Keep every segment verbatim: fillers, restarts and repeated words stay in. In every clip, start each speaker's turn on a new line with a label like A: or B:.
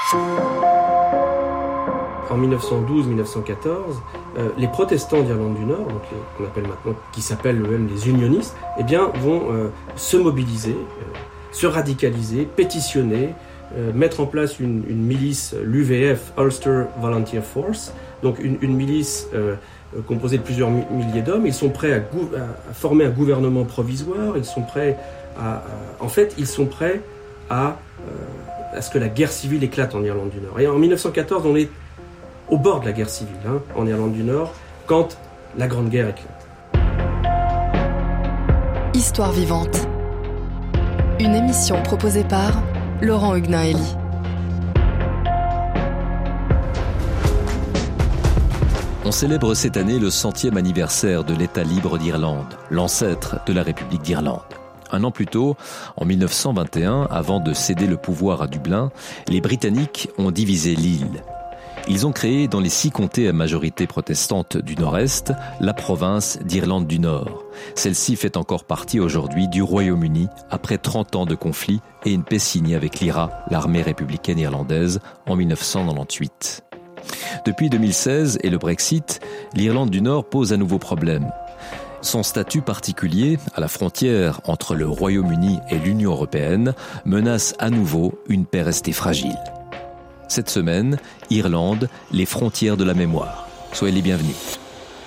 A: En dix-neuf cent douze dix-neuf cent quatorze, euh, les protestants d'Irlande du Nord, donc les, qu'on appelle maintenant, qui s'appellent eux-mêmes les unionistes, eh bien, vont euh, se mobiliser, euh, se radicaliser, pétitionner, euh, mettre en place une, une milice, l'U V F, Ulster Volunteer Force, donc une, une milice euh, composée de plusieurs milliers d'hommes. Ils sont prêts à, gou- à former un gouvernement provisoire, ils sont prêts à, à en fait, ils sont prêts à, euh, à ce que la guerre civile éclate en Irlande du Nord. Et en dix-neuf cent quatorze, on est au bord de la guerre civile, hein, en Irlande du Nord, quand la Grande Guerre éclate.
B: Histoire vivante. Une émission proposée par Laurent Huguenin-Hélie.
C: On célèbre cette année le centième anniversaire de l'État libre d'Irlande, l'ancêtre de la République d'Irlande. Un an plus tôt, en mille neuf cent vingt et un, avant de céder le pouvoir à Dublin, les Britanniques ont divisé l'île. Ils ont créé dans les six comtés à majorité protestante du Nord-Est la province d'Irlande du Nord. Celle-ci fait encore partie aujourd'hui du Royaume-Uni après trente ans de conflit et une paix signée avec l'I R A, l'armée républicaine irlandaise, en mille neuf cent quatre-vingt-dix-huit. Depuis deux mille seize et le Brexit, l'Irlande du Nord pose un nouveau problème. Son statut particulier, à la frontière entre le Royaume-Uni et l'Union européenne, menace à nouveau une paix restée fragile. Cette semaine, Irlande, les frontières de la mémoire. Soyez les bienvenus.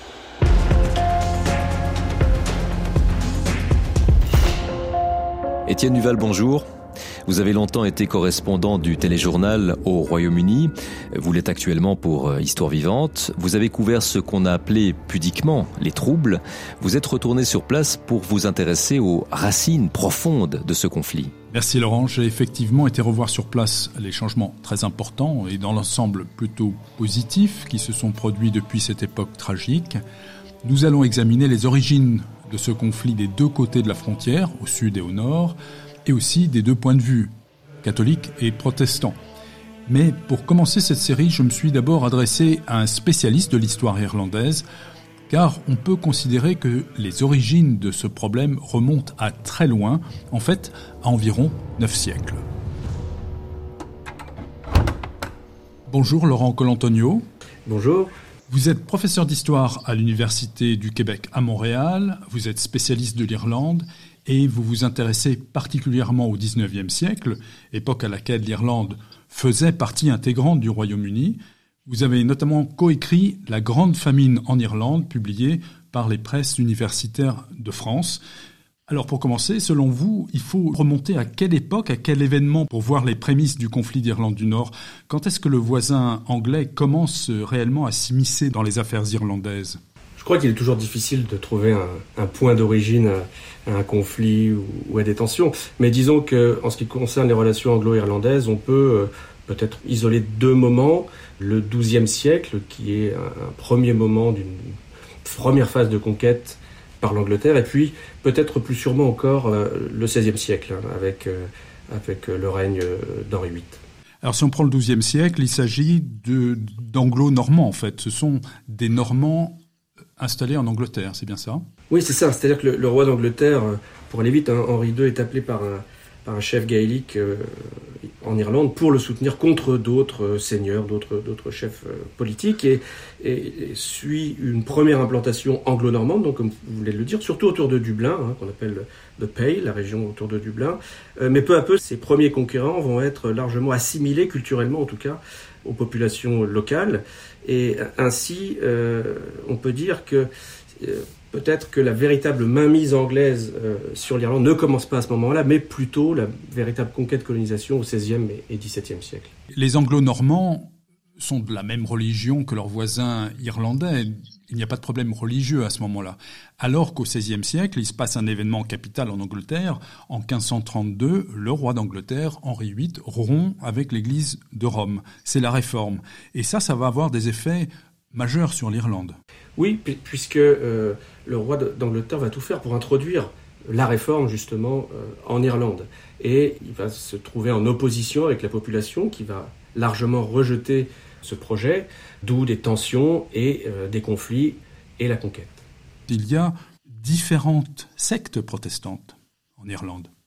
C: Étienne Duval, bonjour. Vous avez longtemps été correspondant du téléjournal au Royaume-Uni. Vous l'êtes actuellement pour Histoire vivante. Vous avez couvert ce qu'on a appelé pudiquement les troubles. Vous êtes retourné sur place pour vous intéresser aux racines profondes de ce conflit.
D: Merci Laurent. J'ai effectivement été revoir sur place les changements très importants et dans l'ensemble plutôt positifs qui se sont produits depuis cette époque tragique. Nous allons examiner les origines de ce conflit des deux côtés de la frontière, au sud et au nord, et aussi des deux points de vue, catholiques et protestants. Mais pour commencer cette série, je me suis d'abord adressé à un spécialiste de l'histoire irlandaise, car on peut considérer que les origines de ce problème remontent à très loin, en fait à environ neuf siècles. Bonjour Laurent Colantonio.
A: Bonjour.
D: Vous êtes professeur d'histoire à l'Université du Québec à Montréal, vous êtes spécialiste de l'Irlande et vous vous intéressez particulièrement au dix-neuvième siècle, époque à laquelle l'Irlande faisait partie intégrante du Royaume-Uni. Vous avez notamment coécrit La Grande Famine en Irlande, publiée par les presses universitaires de France. Alors pour commencer, selon vous, il faut remonter à quelle époque, à quel événement pour voir les prémices du conflit d'Irlande du Nord? Quand est-ce que le voisin anglais commence réellement à s'immiscer dans les affaires irlandaises?
A: Je crois qu'il est toujours difficile de trouver un, un point d'origine à, à un conflit ou, ou à des tensions. Mais disons qu'en ce qui concerne les relations anglo-irlandaises, on peut euh, peut-être isoler deux moments. Le douzième siècle, qui est un, un premier moment d'une première phase de conquête par l'Angleterre, et puis peut-être plus sûrement encore euh, le seizième siècle, hein, avec, euh, avec le règne d'Henri huit.
D: Alors si on prend le douzième siècle, il s'agit de, d'anglo-normands en fait. Ce sont des Normands installés en Angleterre, c'est bien ça?
A: Oui, c'est ça. C'est-à-dire que le, le roi d'Angleterre, pour aller vite, hein, Henri deux est appelé par un, par un chef gaélique euh, en Irlande pour le soutenir contre d'autres euh, seigneurs, d'autres, d'autres chefs euh, politiques, et, et, et suit une première implantation anglo-normande, donc comme vous voulez le dire, surtout autour de Dublin, hein, qu'on appelle The Pale, la région autour de Dublin. Euh, mais peu à peu, ces premiers conquérants vont être largement assimilés, culturellement en tout cas, aux populations locales. Et ainsi, euh, on peut dire que euh, peut-être que la véritable mainmise anglaise euh, sur l'Irlande ne commence pas à ce moment-là, mais plutôt la véritable conquête colonisation au seizième et dix-septième siècle.
D: Les anglo-normands sont de la même religion que leurs voisins irlandais. Il n'y a pas de problème religieux à ce moment-là. Alors qu'au seizième siècle, il se passe un événement capital en Angleterre. En quinze cent trente-deux, le roi d'Angleterre, Henri huit, rompt avec l'église de Rome. C'est la réforme. Et ça, ça va avoir des effets majeurs sur l'Irlande.
A: Oui, puisque euh, le roi d'Angleterre va tout faire pour introduire la réforme, justement, euh, en Irlande. Et il va se trouver en opposition avec la population qui va largement rejeter ce projet, d'où des tensions et euh, des conflits et la conquête.
D: Il y a différentes sectes protestantes en Irlande.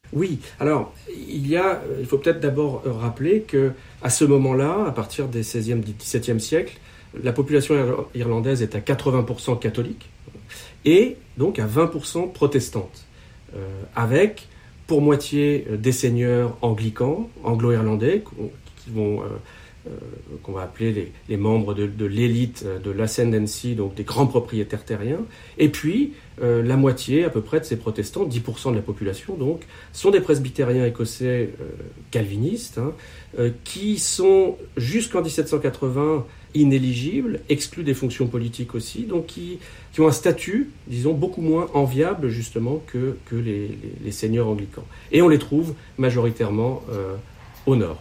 A: Oui, alors il y a, il faut peut-être d'abord rappeler que à ce moment-là, à partir des seizième, dix-septième siècles, la population irlandaise est à quatre-vingts pour cent catholique et donc à vingt pour cent protestante, euh, avec pour moitié des seigneurs anglicans, anglo-irlandais, qui vont, euh, euh, qu'on va appeler les, les membres de, de l'élite de l'ascendancy, donc des grands propriétaires terriens, et puis euh, la moitié à peu près de ces protestants, dix pour cent de la population donc, sont des presbytériens écossais euh, calvinistes, hein, euh, qui sont jusqu'en dix-sept cent quatre-vingts inéligibles, exclus des fonctions politiques aussi, donc qui, qui ont un statut, disons, beaucoup moins enviable justement que, que les, les, les seigneurs anglicans. Et on les trouve majoritairement euh, au nord.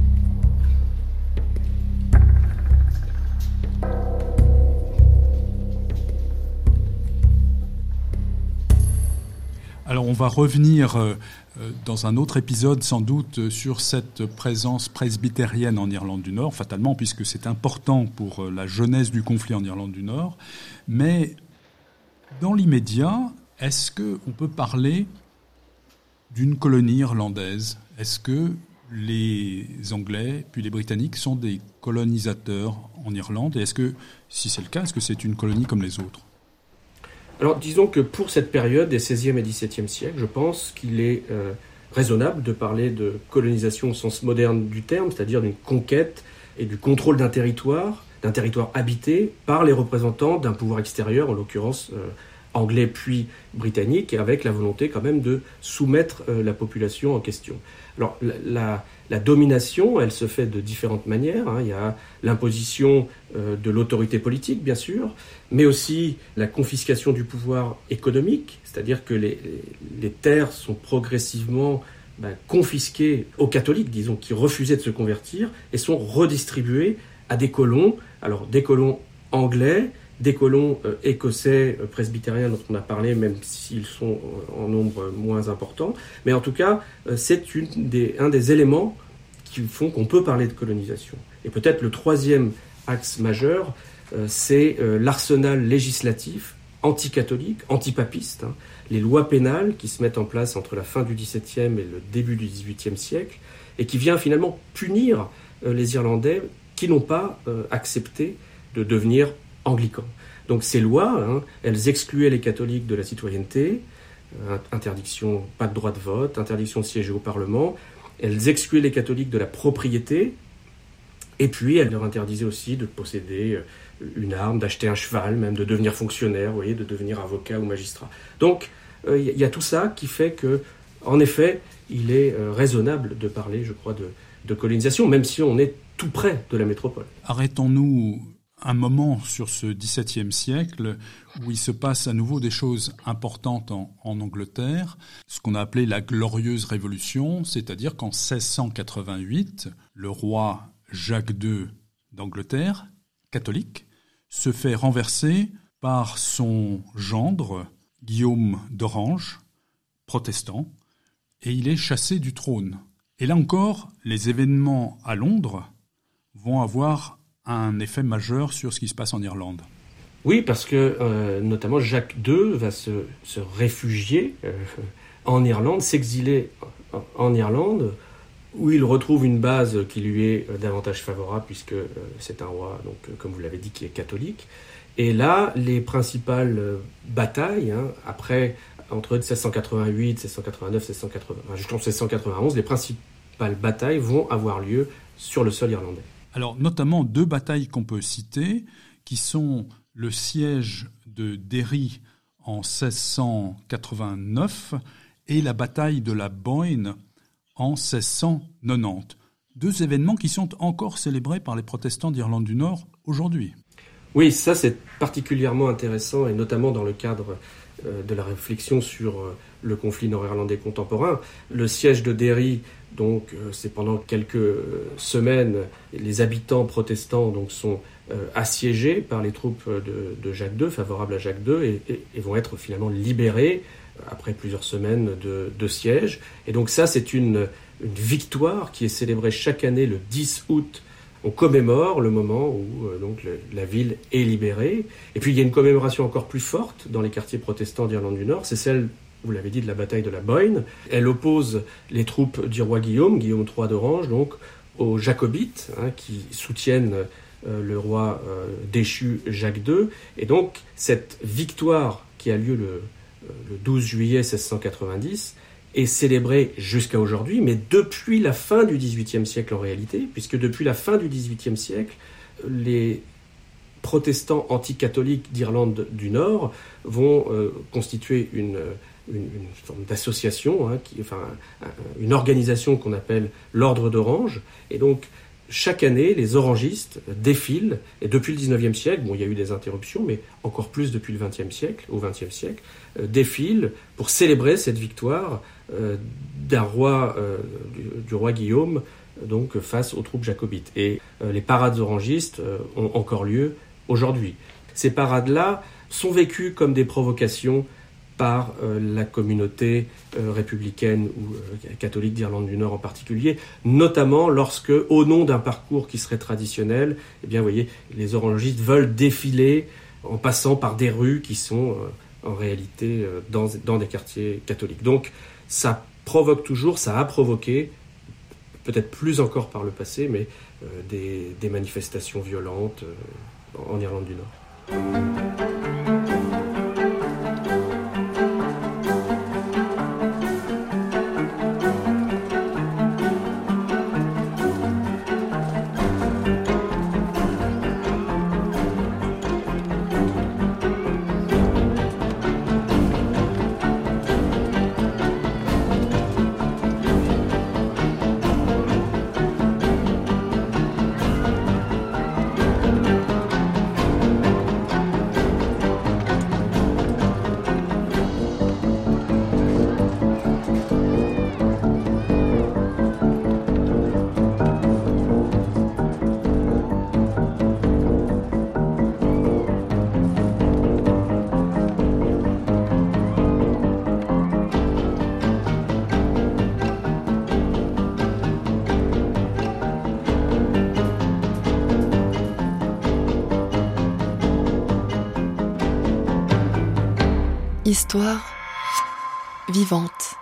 D: Alors on va revenir euh, dans un autre épisode sans doute sur cette présence presbytérienne en Irlande du Nord, fatalement puisque c'est important pour la genèse du conflit en Irlande du Nord. Mais dans l'immédiat, est-ce qu'on peut parler d'une colonie irlandaise ? Est-ce que les Anglais puis les Britanniques sont des colonisateurs en Irlande ? Et est-ce que, si c'est le cas, est-ce que c'est une colonie comme les autres ?
A: Alors, disons que pour cette période des seizième et dix-septième siècles, je pense qu'il est euh, raisonnable de parler de colonisation au sens moderne du terme, c'est-à-dire d'une conquête et du contrôle d'un territoire, d'un territoire habité par les représentants d'un pouvoir extérieur, en l'occurrence euh, anglais puis britannique, et avec la volonté quand même de soumettre euh, la population en question. Alors, la, la, la domination, elle se fait de différentes manières. Hein. Il y a l'imposition euh, de l'autorité politique, bien sûr, mais aussi la confiscation du pouvoir économique, c'est-à-dire que les, les terres sont progressivement ben, confisquées aux catholiques, disons, qui refusaient de se convertir, et sont redistribuées à des colons, alors des colons anglais, des colons euh, écossais, euh, presbytériens dont on a parlé, même s'ils sont euh, en nombre moins important. Mais en tout cas, euh, c'est une des, un des éléments qui font qu'on peut parler de colonisation. Et peut-être le troisième axe majeur, euh, c'est euh, l'arsenal législatif anticatholique, antipapiste, hein, les lois pénales qui se mettent en place entre la fin du dix-septième et le début du dix-huitième siècle, et qui vient finalement punir euh, les Irlandais qui n'ont pas euh, accepté de devenir anglicans. Donc ces lois, hein, elles excluaient les catholiques de la citoyenneté, euh, interdiction, pas de droit de vote, interdiction de siéger au Parlement, elles excluaient les catholiques de la propriété, et puis elles leur interdisaient aussi de posséder une arme, d'acheter un cheval, même de devenir fonctionnaire, vous voyez, de devenir avocat ou magistrat. Donc il euh, y, y a tout ça qui fait que, en effet, il est euh, raisonnable de parler, je crois, de, de colonisation, même si on est tout près de la métropole.
D: Arrêtons-nous un moment sur ce dix-septième siècle où il se passe à nouveau des choses importantes en, en Angleterre, ce qu'on a appelé la Glorieuse Révolution, c'est-à-dire qu'en seize cent quatre-vingt-huit, le roi Jacques deux d'Angleterre, catholique, se fait renverser par son gendre, Guillaume d'Orange, protestant, et il est chassé du trône. Et là encore, les événements à Londres vont avoir un effet majeur sur ce qui se passe en Irlande.
A: Oui, parce que euh, notamment Jacques deux va se, se réfugier euh, en Irlande, s'exiler en, en Irlande, où il retrouve une base qui lui est davantage favorable, puisque euh, c'est un roi, donc euh, comme vous l'avez dit, qui est catholique. Et là, les principales euh, batailles, hein, après, entre seize cent quatre-vingt-huit, seize cent quatre-vingt-neuf, seize cent quatre-vingts, enfin, jusqu'en seize cent quatre-vingt-onze, les principales batailles vont avoir lieu sur le sol irlandais.
D: Alors, notamment deux batailles qu'on peut citer, qui sont le siège de Derry en seize cent quatre-vingt-neuf et la bataille de la Boyne en seize cent quatre-vingt-dix. Deux événements qui sont encore célébrés par les protestants d'Irlande du Nord aujourd'hui.
A: Oui, ça c'est particulièrement intéressant, et notamment dans le cadre euh, de la réflexion sur euh, le conflit nord-irlandais contemporain. Le siège de Derry, donc euh, c'est pendant quelques euh, semaines, les habitants protestants donc sont euh, assiégés par les troupes de, de Jacques deux, favorables à Jacques deux, et, et, et vont être finalement libérés après plusieurs semaines de, de siège. Et donc ça, c'est une, une victoire qui est célébrée chaque année le dix août. On commémore le moment où euh, donc, le, la ville est libérée. Et puis il y a une commémoration encore plus forte dans les quartiers protestants d'Irlande du Nord, c'est celle vous l'avez dit, de la bataille de la Boyne. Elle oppose les troupes du roi Guillaume, Guillaume trois d'Orange, donc aux Jacobites, hein, qui soutiennent euh, le roi euh, déchu Jacques deux. Et donc, cette victoire qui a lieu le, le douze juillet seize cent quatre-vingt-dix est célébrée jusqu'à aujourd'hui, mais depuis la fin du dix-huitième siècle en réalité, puisque depuis la fin du dix-huitième siècle, les protestants anticatholiques d'Irlande du Nord vont euh, constituer une, une, une forme d'association, hein, qui, enfin, une organisation qu'on appelle l'Ordre d'Orange. Et donc, chaque année, les orangistes défilent, et depuis le dix-neuvième siècle, bon, il y a eu des interruptions, mais encore plus depuis le vingtième siècle, au vingtième siècle, euh, défilent pour célébrer cette victoire euh, d'un roi, euh, du, du roi Guillaume, donc face aux troupes jacobites. Et euh, les parades orangistes euh, ont encore lieu aujourd'hui. Ces parades-là sont vécues comme des provocations par euh, la communauté euh, républicaine ou euh, catholique d'Irlande du Nord en particulier, notamment lorsque, au nom d'un parcours qui serait traditionnel, eh bien, vous voyez, les orangistes veulent défiler en passant par des rues qui sont euh, en réalité euh, dans, dans des quartiers catholiques. Donc, ça provoque toujours, ça a provoqué, peut-être plus encore par le passé, mais euh, des, des manifestations violentes euh, en Irlande du Nord.
B: Histoire vivante.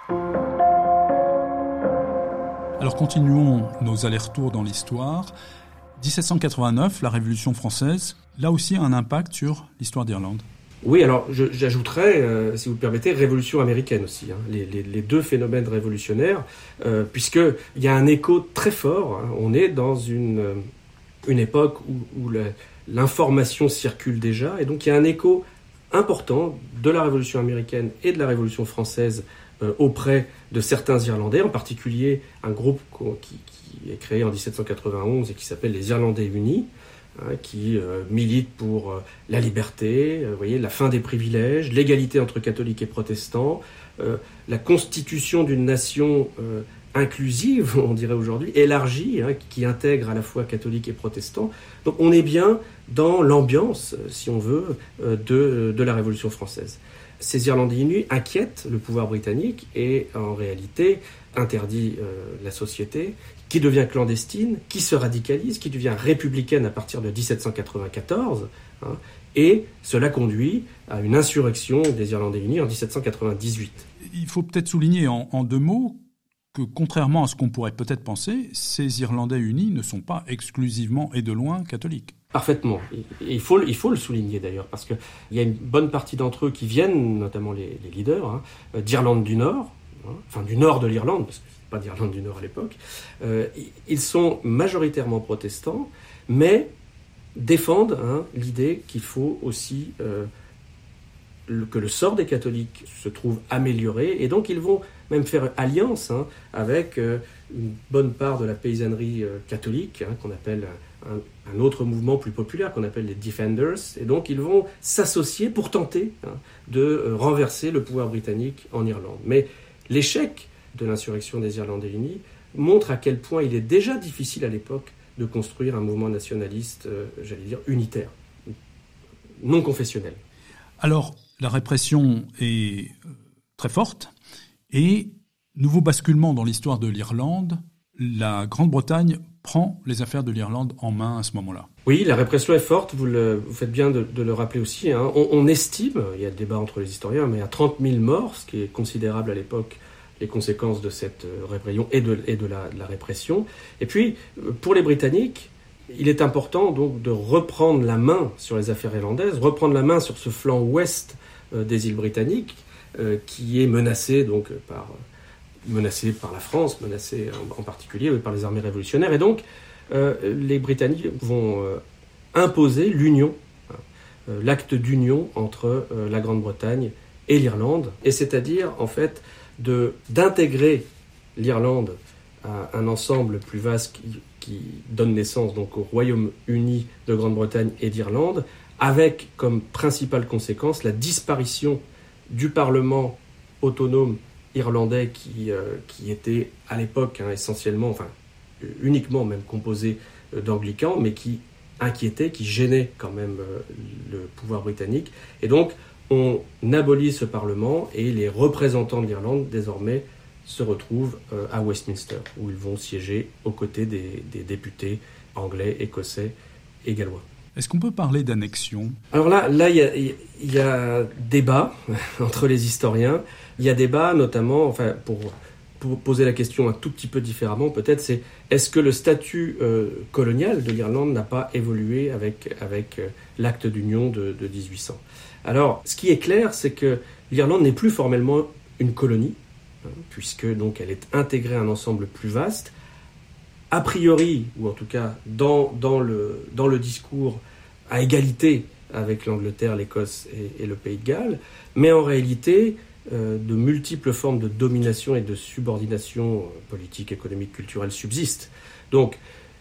D: Alors continuons nos allers-retours dans l'histoire. dix-sept cent quatre-vingt-neuf, la Révolution française, là aussi un impact sur l'histoire d'Irlande.
A: Oui, alors je, j'ajouterais, euh, si vous le permettez, révolution américaine aussi, hein, les, les, les deux phénomènes révolutionnaires, euh, puisqu'il y a un écho très fort, hein, on est dans une, une époque où, où la, l'information circule déjà, et donc il y a un écho important de la Révolution américaine et de la Révolution française euh, auprès de certains Irlandais, en particulier un groupe qui, qui est créé en dix-sept cent quatre-vingt-onze et qui s'appelle les Irlandais Unis, hein, qui euh, milite pour euh, la liberté, euh, vous voyez, la fin des privilèges, l'égalité entre catholiques et protestants, euh, la constitution d'une nation euh, inclusive, on dirait aujourd'hui, élargie, hein, qui intègre à la fois catholiques et protestants. Donc on est bien dans l'ambiance, si on veut, de, de la Révolution française. Ces Irlandais unis inquiètent le pouvoir britannique et en réalité interdit euh, la société, qui devient clandestine, qui se radicalise, qui devient républicaine à partir de dix-sept cent quatre-vingt-quatorze, hein, et cela conduit à une insurrection des Irlandais unis en dix-sept cent quatre-vingt-dix-huit.
D: Il faut peut-être souligner en, en deux mots que contrairement à ce qu'on pourrait peut-être penser, ces Irlandais unis ne sont pas exclusivement et de loin catholiques.
A: Parfaitement. Et il faut, il faut le souligner d'ailleurs, parce qu'il y a une bonne partie d'entre eux qui viennent, notamment les, les leaders, hein, d'Irlande du Nord, hein, enfin du nord de l'Irlande, parce que c'est pas d'Irlande du Nord à l'époque. Euh, ils sont majoritairement protestants, mais défendent hein, l'idée qu'il faut aussi euh, le, que le sort des catholiques se trouve amélioré, et donc ils vont même faire alliance hein, avec euh, une bonne part de la paysannerie euh, catholique, hein, qu'on appelle un, un autre mouvement plus populaire, qu'on appelle les Defenders, et donc ils vont s'associer pour tenter hein, de euh, renverser le pouvoir britannique en Irlande. Mais l'échec de l'insurrection des Irlandais unis montre à quel point il est déjà difficile à l'époque de construire un mouvement nationaliste, euh, j'allais dire, unitaire, non confessionnel.
D: Alors, la répression est très forte, et nouveau basculement dans l'histoire de l'Irlande, la Grande-Bretagne prend les affaires de l'Irlande en main à ce moment-là?
A: Oui, la répression est forte, vous, le, vous faites bien de, de le rappeler aussi. Hein. On, on estime, il y a débat entre les historiens, mais à trente mille morts, ce qui est considérable à l'époque, les conséquences de cette rébellion et de, et de, la, de la répression. Et puis, pour les Britanniques, il est important donc de reprendre la main sur les affaires irlandaises, reprendre la main sur ce flanc ouest euh, des îles britanniques, euh, qui est menacé donc par, menacé par la France, menacé en, en particulier par les armées révolutionnaires. Et donc, euh, les Britanniques vont euh, imposer l'union, euh, l'acte d'union entre euh, la Grande-Bretagne et l'Irlande, et c'est-à-dire, en fait, de, d'intégrer l'Irlande à un ensemble plus vaste qui, qui donne naissance donc au Royaume-Uni de Grande-Bretagne et d'Irlande, avec comme principale conséquence la disparition du Parlement autonome irlandais qui, euh, qui était à l'époque hein, essentiellement, enfin uniquement même composé euh, d'anglicans, mais qui inquiétait, qui gênait quand même euh, le pouvoir britannique. Et donc on abolit ce Parlement et les représentants de l'Irlande désormais se retrouvent euh, à Westminster, où ils vont siéger aux côtés des, des députés anglais, écossais et gallois.
D: Est-ce qu'on peut parler d'annexion ?
A: Alors là, là, il y a, il y a débat entre les historiens. Il y a débat notamment, enfin, pour, pour poser la question un tout petit peu différemment, peut-être, c'est est-ce que le statut euh, colonial de l'Irlande n'a pas évolué avec, avec euh, l'acte d'union de, de dix-huit cents ? Alors, ce qui est clair, c'est que l'Irlande n'est plus formellement une colonie, hein, puisque donc elle est intégrée à un ensemble plus vaste. A priori, ou en tout cas dans, dans, le, dans le discours, à égalité avec l'Angleterre, l'Écosse et, et le Pays de Galles, mais en réalité, euh, de multiples formes de domination et de subordination politique, économique, culturelle subsistent. Donc,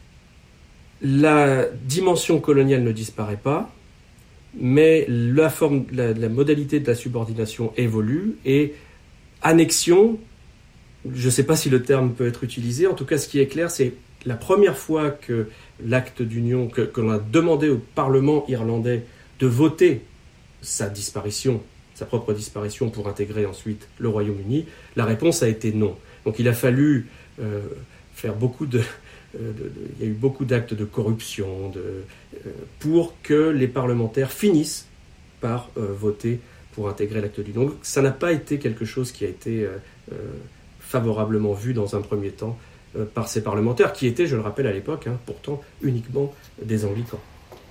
A: la dimension coloniale ne disparaît pas, mais la, forme, la, la modalité de la subordination évolue, et annexion, je ne sais pas si le terme peut être utilisé, en tout cas ce qui est clair, c'est la première fois que l'acte d'union, que, que l'on a demandé au Parlement irlandais de voter sa disparition, sa propre disparition pour intégrer ensuite le Royaume-Uni, la réponse a été non. Donc il a fallu euh, faire beaucoup de... Euh, de, de, il y a eu beaucoup d'actes de corruption de, euh, pour que les parlementaires finissent par euh, voter pour intégrer l'acte d'union. Donc ça n'a pas été quelque chose qui a été euh, euh, favorablement vu dans un premier temps euh, par ces parlementaires, qui étaient, je le rappelle à l'époque, hein, pourtant uniquement des anglicans.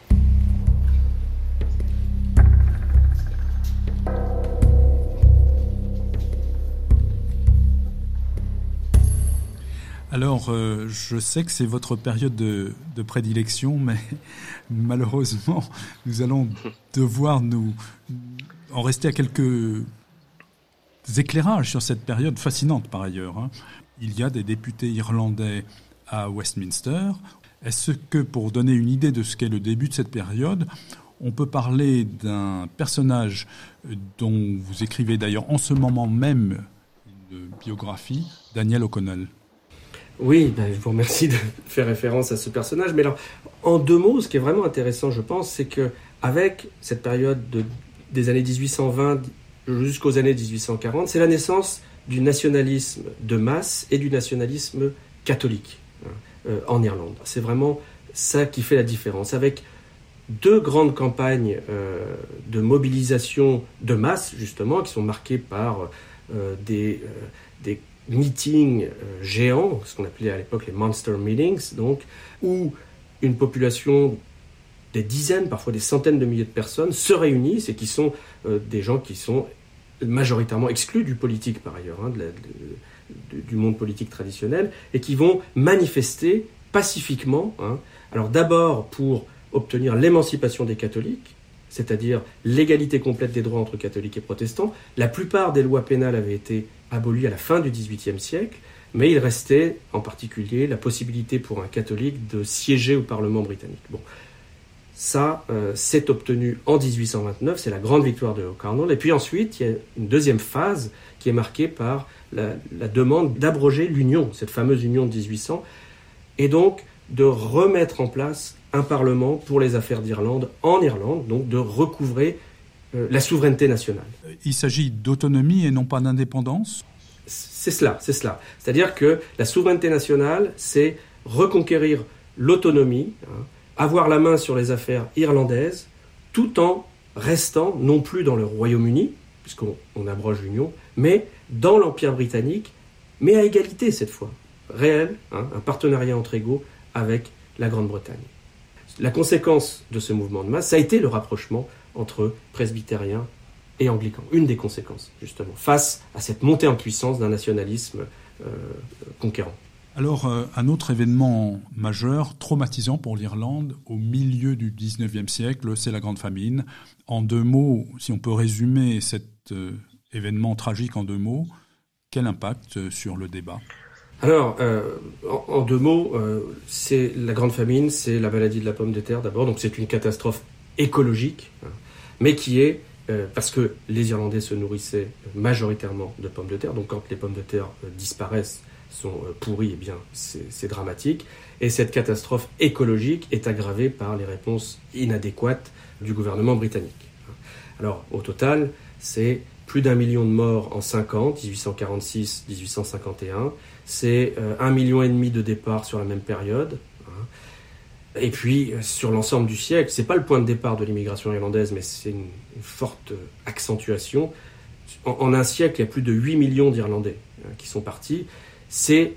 D: Alors, euh, je sais que c'est votre période de, de prédilection, mais malheureusement, nous allons devoir nous en rester à quelques éclairages sur cette période fascinante par ailleurs. Hein. Il y a des députés irlandais à Westminster. Est-ce que, pour donner une idée de ce qu'est le début de cette période, on peut parler d'un personnage dont vous écrivez d'ailleurs en ce moment même une biographie, Daniel O'Connell?
A: Oui, ben, je vous remercie de faire référence à ce personnage. Mais alors, en deux mots, ce qui est vraiment intéressant, je pense, c'est qu'avec cette période de, des années dix-huit cent vingt jusqu'aux années dix-huit cent quarante, c'est la naissance du nationalisme de masse et du nationalisme catholique hein, euh, en Irlande. C'est vraiment ça qui fait la différence. Avec deux grandes campagnes euh, de mobilisation de masse, justement, qui sont marquées par euh, des, euh, des meetings euh, géants, ce qu'on appelait à l'époque les monster meetings, donc, où une population des dizaines, parfois des centaines de milliers de personnes se réunissent et qui sont euh, des gens qui sont majoritairement exclus du politique par ailleurs, hein, de la, de, de, du monde politique traditionnel, et qui vont manifester pacifiquement, hein, alors d'abord pour obtenir l'émancipation des catholiques, c'est-à-dire l'égalité complète des droits entre catholiques et protestants. La plupart des lois pénales avaient été abolies à la fin du dix-huitième siècle, mais il restait en particulier la possibilité pour un catholique de siéger au Parlement britannique. Bon, ça, euh, c'est obtenu en dix-huit cent vingt-neuf, c'est la grande victoire de O'Connell. Et puis ensuite, il y a une deuxième phase qui est marquée par la, la demande d'abroger l'union, cette fameuse union de dix-huit cents, et donc de remettre en place un parlement pour les affaires d'Irlande en Irlande, donc de recouvrer euh, la souveraineté nationale.
D: Il s'agit d'autonomie et non pas d'indépendance ?
A: C'est cela, c'est cela. C'est-à-dire que la souveraineté nationale, c'est reconquérir l'autonomie, hein, avoir la main sur les affaires irlandaises, tout en restant non plus dans le Royaume-Uni, puisqu'on on abroge l'Union, mais dans l'Empire britannique, mais à égalité cette fois, réel, hein, un partenariat entre égaux avec la Grande-Bretagne. La conséquence de ce mouvement de masse, ça a été le rapprochement entre presbytériens et anglicans. Une des conséquences, justement, face à cette montée en puissance d'un nationalisme euh, conquérant.
D: Alors, euh, un autre événement majeur, traumatisant pour l'Irlande, au milieu du dix-neuvième siècle, c'est la Grande Famine. En deux mots, si on peut résumer cet euh, événement tragique en deux mots, quel impact sur le débat ?
A: Alors, euh, en, en deux mots, euh, c'est la Grande Famine, c'est la maladie de la pomme de terre d'abord, donc c'est une catastrophe écologique, hein, mais qui est, euh, parce que les Irlandais se nourrissaient majoritairement de pommes de terre, donc quand les pommes de terre euh, disparaissent, sont euh, pourries, eh bien c'est, c'est dramatique, et cette catastrophe écologique est aggravée par les réponses inadéquates du gouvernement britannique. Alors, au total, c'est plus d'un million de morts en cinq ans, dix-huit cent quarante-six à dix-huit cent cinquante et un. C'est euh, un million et demi de départs sur la même période. Hein. Et puis, euh, sur l'ensemble du siècle, c'est pas le point de départ de l'immigration irlandaise, mais c'est une, une forte accentuation. En, en un siècle, il y a plus de huit millions d'Irlandais hein, qui sont partis. C'est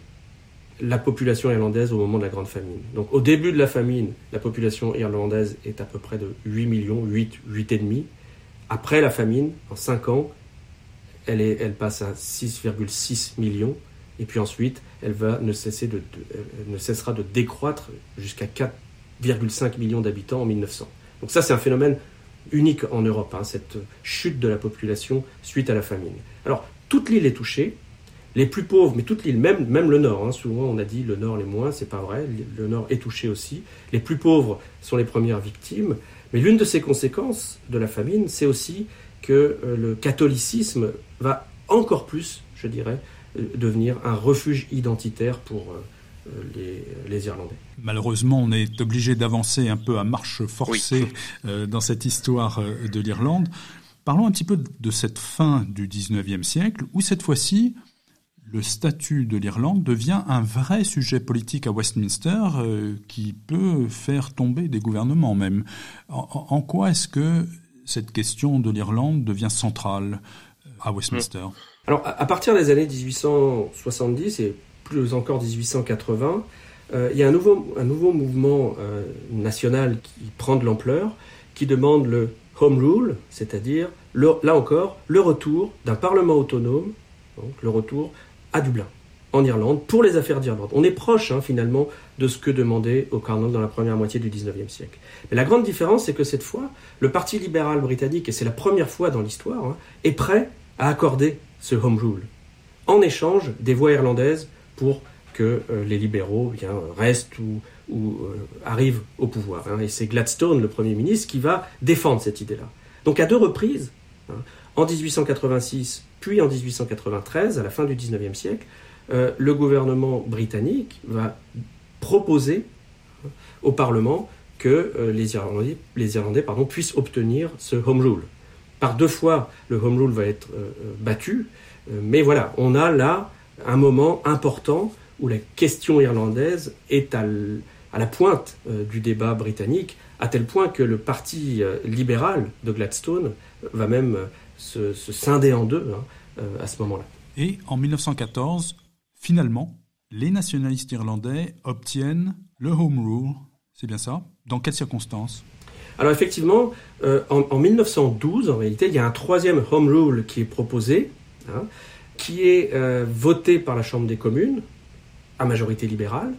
A: la population irlandaise au moment de la Grande Famine. Donc, au début de la famine, la population irlandaise est à peu près de huit millions, huit, huit virgule cinq. Après la famine, en cinq ans, Elle, est, elle passe à six virgule six millions, et puis ensuite, elle, va ne, cesser de, de, elle ne cessera de décroître jusqu'à quatre virgule cinq millions d'habitants en mille neuf cents. Donc ça, c'est un phénomène unique en Europe, hein, cette chute de la population suite à la famine. Alors, toute l'île est touchée, les plus pauvres, mais toute l'île, même, même le nord, hein, souvent on a dit le nord les moins, c'est pas vrai, le nord est touché aussi. Les plus pauvres sont les premières victimes, mais l'une de ces conséquences de la famine, c'est aussi que euh, le catholicisme va encore plus, je dirais, euh, devenir un refuge identitaire pour euh, les, les Irlandais.
D: Malheureusement, on est obligé d'avancer un peu à marche forcée oui. euh, dans cette histoire euh, de l'Irlande. Parlons un petit peu de cette fin du dix-neuvième siècle, où cette fois-ci, le statut de l'Irlande devient un vrai sujet politique à Westminster euh, qui peut faire tomber des gouvernements même. En, en quoi est-ce que cette question de l'Irlande devient centrale à Westminster ?
A: Alors, à partir des années dix-huit cent soixante-dix et plus encore dix-huit cent quatre-vingts, euh, il y a un nouveau, un nouveau mouvement euh, national qui prend de l'ampleur, qui demande le Home Rule, c'est-à-dire, le, là encore, le retour d'un Parlement autonome, donc le retour à Dublin, en Irlande, pour les affaires d'Irlande. On est proche, hein, finalement, de ce que demandait O'Connell dans la première moitié du dix-neuvième siècle. Mais la grande différence, c'est que cette fois, le Parti libéral britannique, et c'est la première fois dans l'histoire, hein, est prêt à accorder ce Home Rule, en échange des voix irlandaises pour que euh, les libéraux bien, restent ou, ou euh, arrivent au pouvoir. Hein. Et c'est Gladstone, le Premier ministre, qui va défendre cette idée-là. Donc à deux reprises, hein, en dix-huit cent quatre-vingt-six, puis en dix-huit cent quatre-vingt-treize, à la fin du dix-neuvième siècle, euh, le gouvernement britannique va proposer hein, au Parlement que euh, les Irlandais, les Irlandais pardon, puissent obtenir ce Home Rule. Par deux fois, le Home Rule va être euh, battu, euh, mais voilà, on a là un moment important où la question irlandaise est à, l- à la pointe euh, du débat britannique, à tel point que le parti euh, libéral de Gladstone va même euh, se, se scinder en deux hein, euh, à ce moment-là.
D: Et en mille neuf cent quatorze, finalement, les nationalistes irlandais obtiennent le Home Rule, c'est bien ça ? Dans quelles circonstances ?
A: Alors effectivement, euh, en, en mille neuf cent douze, en réalité, il y a un troisième Home Rule qui est proposé, hein, qui est euh, voté par la Chambre des communes, à majorité libérale,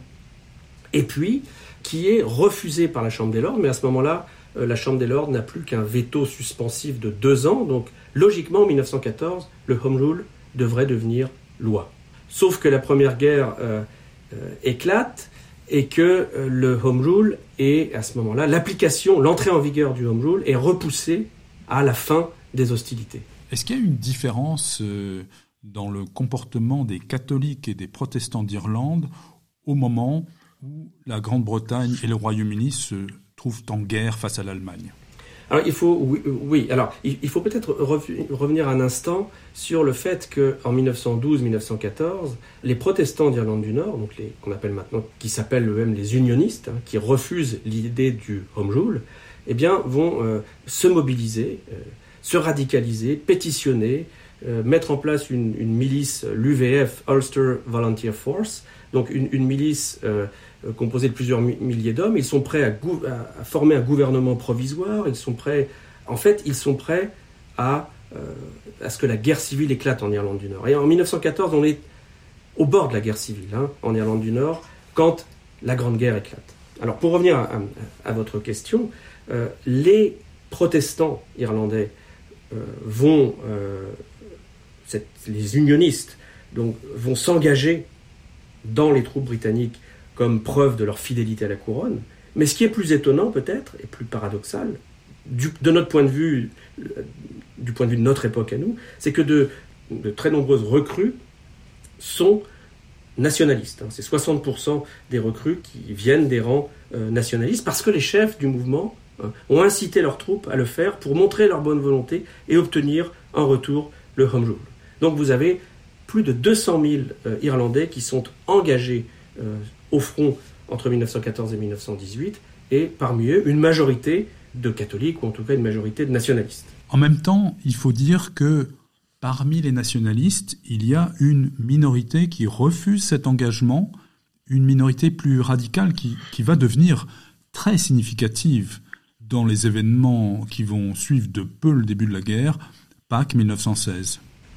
A: et puis qui est refusé par la Chambre des Lords, mais à ce moment-là, euh, la Chambre des Lords n'a plus qu'un veto suspensif de deux ans, donc logiquement, en mille neuf cent quatorze, le Home Rule devrait devenir loi. Sauf que la Première Guerre euh, euh, éclate, et que euh, le Home Rule est, à ce moment-là, l'application, l'entrée en vigueur du Home Rule est repoussée à la fin des hostilités.
D: Est-ce qu'il y a une différence euh, dans le comportement des catholiques et des protestants d'Irlande au moment où la Grande-Bretagne et le Royaume-Uni se trouvent en guerre face à l'Allemagne ?
A: Alors il faut, oui, oui alors il, il faut peut-être revenir un instant sur le fait qu'en dix-neuf cent douze dix-neuf cent quatorze, les protestants d'Irlande du Nord, donc les, qu'on appelle maintenant, qui s'appellent eux-mêmes les unionistes, hein, qui refusent l'idée du home rule, eh bien vont euh, se mobiliser, euh, se radicaliser, pétitionner, euh, mettre en place une, une milice, l'U V F, Ulster Volunteer Force, donc une, une milice euh, composée de plusieurs milliers d'hommes. Ils sont prêts à, gou- à, à former un gouvernement provisoire. Ils sont prêts, en fait, ils sont prêts à, euh, à ce que la guerre civile éclate en Irlande du Nord. Et en dix-neuf cent quatorze, on est au bord de la guerre civile hein, en Irlande du Nord quand la Grande Guerre éclate. Alors, pour revenir à, à, à votre question, euh, les protestants irlandais euh, vont, euh, cette, les unionistes, donc, vont s'engager dans les troupes britanniques comme preuve de leur fidélité à la couronne. Mais ce qui est plus étonnant peut-être, et plus paradoxal, du, de notre point de vue, du point de vue de notre époque à nous, c'est que de, de très nombreuses recrues sont nationalistes. C'est soixante pour cent des recrues qui viennent des rangs euh, nationalistes, parce que les chefs du mouvement hein, ont incité leurs troupes à le faire pour montrer leur bonne volonté et obtenir en retour le home rule. Donc vous avez plus de deux cent mille euh, Irlandais qui sont engagés euh, au front entre dix-neuf cent quatorze et dix-neuf cent dix-huit, et parmi eux, une majorité de catholiques, ou en tout cas une majorité de nationalistes.
D: En même temps, il faut dire que parmi les nationalistes, il y a une minorité qui refuse cet engagement, une minorité plus radicale qui, qui va devenir très significative dans les événements qui vont suivre de peu le début de la guerre, Pâques dix-neuf cent seize.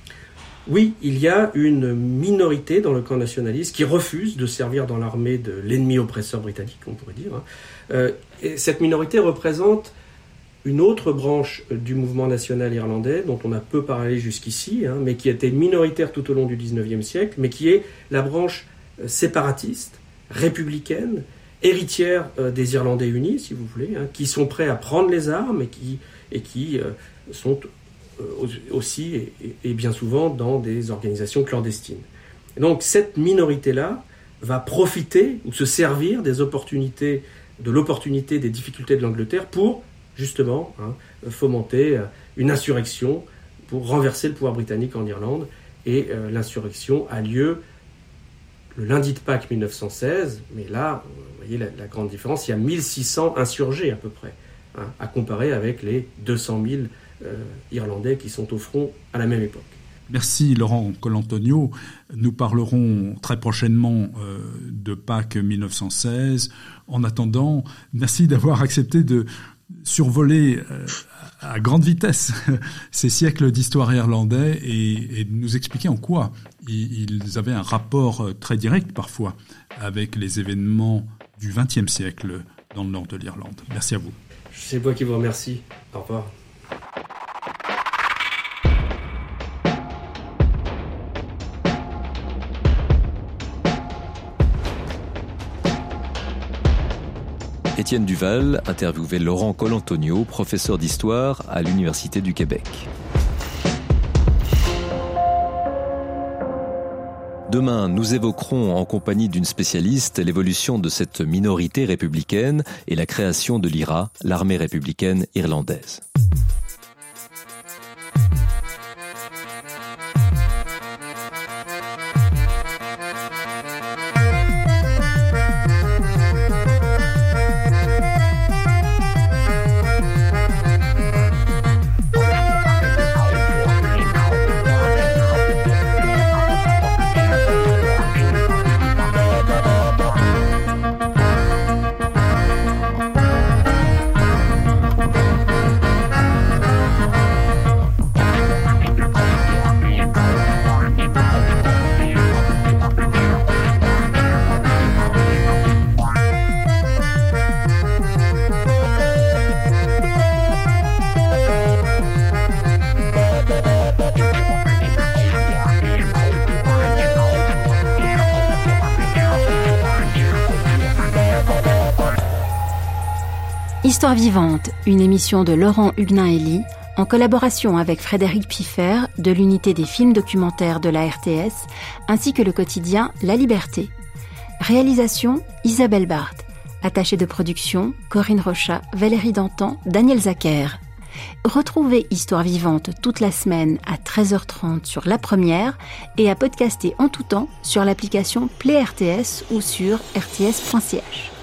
A: Oui, il y a une minorité dans le camp nationaliste qui refuse de servir dans l'armée de l'ennemi oppresseur britannique, on pourrait dire. Euh, et cette minorité représente une autre branche du mouvement national irlandais, dont on a peu parlé jusqu'ici, hein, mais qui était minoritaire tout au long du dix-neuvième siècle, mais qui est la branche séparatiste, républicaine, héritière euh, des Irlandais unis, si vous voulez, hein, qui sont prêts à prendre les armes et qui, et qui euh, sont aussi et, et bien souvent dans des organisations clandestines. Et donc cette minorité-là va profiter ou se servir des opportunités, de l'opportunité des difficultés de l'Angleterre pour justement hein, fomenter une insurrection pour renverser le pouvoir britannique en Irlande. Et euh, l'insurrection a lieu le lundi de Pâques dix-neuf cent seize, mais là, vous voyez la, la grande différence, il y a mille six cents insurgés à peu près, hein, à comparer avec les deux cent mille Euh, Irlandais qui sont au front à la même époque.
D: Merci Laurent Colantonio. Nous parlerons très prochainement euh, de Pâques dix-neuf cent seize. En attendant, merci d'avoir accepté de survoler euh, à grande vitesse ces siècles d'histoire irlandais et, et de nous expliquer en quoi ils avaient un rapport très direct parfois avec les événements du vingtième siècle dans le nord de l'Irlande. Merci à vous.
A: C'est moi qui vous remercie. Au revoir.
C: Étienne Duval interviewait Laurent Colantonio, professeur d'histoire à l'Université du Québec. Demain, nous évoquerons en compagnie d'une spécialiste l'évolution de cette minorité républicaine et la création de l'I R A, l'armée républicaine irlandaise.
E: Histoire vivante, une émission de Laurent Huguenin-Elie, en collaboration avec Frédéric Piffer de l'unité des films documentaires de la R T S, ainsi que le quotidien La Liberté. Réalisation Isabelle Barthes. Attachée de production Corinne Rochat, Valérie Dantan, Daniel Zacher. Retrouvez Histoire vivante toute la semaine à treize heures trente sur La Première et à podcaster en tout temps sur l'application Play R T S ou sur r t s point c h.